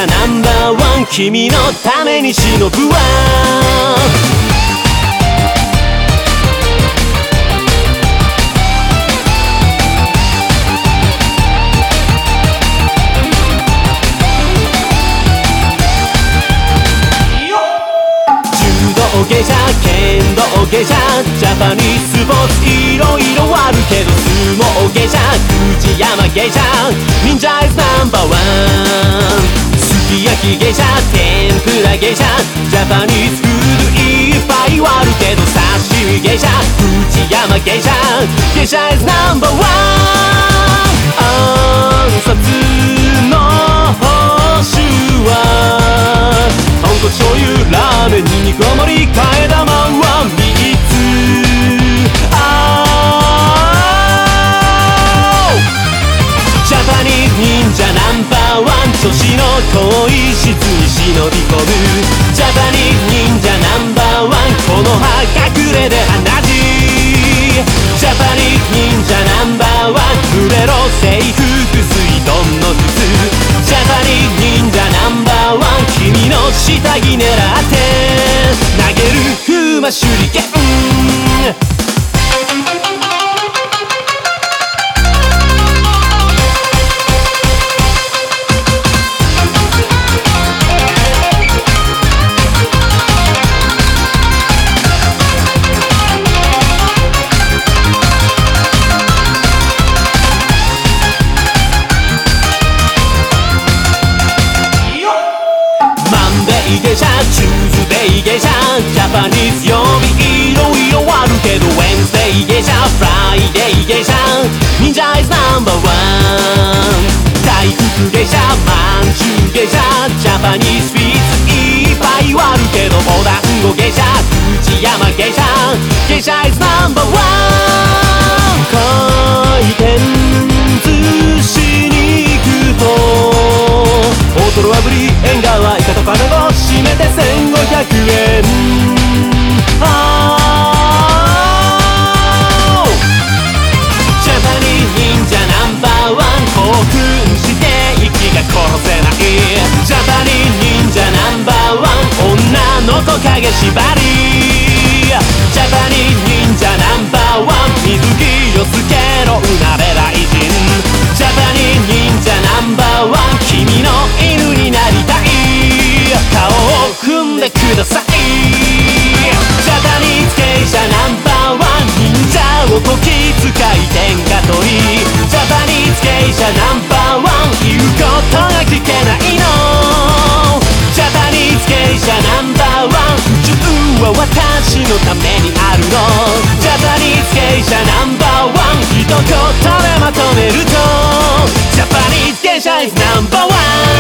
者ナンバーワン、君のために忍ぶわ。柔道芸者、剣道芸者、ジャパニーズスポーツいろいろあるけど、相撲芸者、藤山芸者、忍者イズナンバーワン。すき焼き芸者、天ぷら芸者、ジャパニーズフードいっぱいあるけど、刺身芸者、藤山芸者、芸者イズナンバーワン。暗殺の報酬は豚骨醤油ラーメンに煮込もり替え玉は3つ。ジャパニーズ忍者ナンバーワン、女子の更衣室に忍び込む。ジャパニーズ忍者ナンバーワン、この葉隠れで鼻血。ジャパニーズ忍者ナンバーワン、触れろ制服水遁の靴。ジャパニーズ忍者ナンバーワン、君の下着狙って投げる風魔手裏剣。芸者、チューズデイ芸者、ジャパニーズ曜日いろいろあるけど、ウェンズデイ芸者、フライデー芸者、忍者イズナンバーワン。大福芸者、まんじゅう芸者、ジャパニーズスイーツいっぱいあるけど、お団子芸者、藤山芸者、芸者イズナンバーワン。回転寿司に行くと大トロ炙り、縁側、イカとパナゴ、締めて1500円。ジャパニーズ忍者ナンバーワン、興奮して息が殺せない。ジャパニーズ忍者ナンバーワン、女の子影縛り。ジャパニーズ忍者ナンバーワン、水着よすけろうなれ大臣。ジャパニーズ忍者ナンバーワン、君の犬になりたい。顔を踏んでください。ジャパニーズ芸者ナンバーワン、忍者をこき使い天下取り。ジャパニーズ芸者ナンバーワン、言うことが聞けないの。ジャパニーズ芸者ナンバーワン、宇宙は私のためにあるの。ジャパニーズ芸者ナンバーワン、一言でまとめると、ジャパニーズ芸者イズナンバーワン。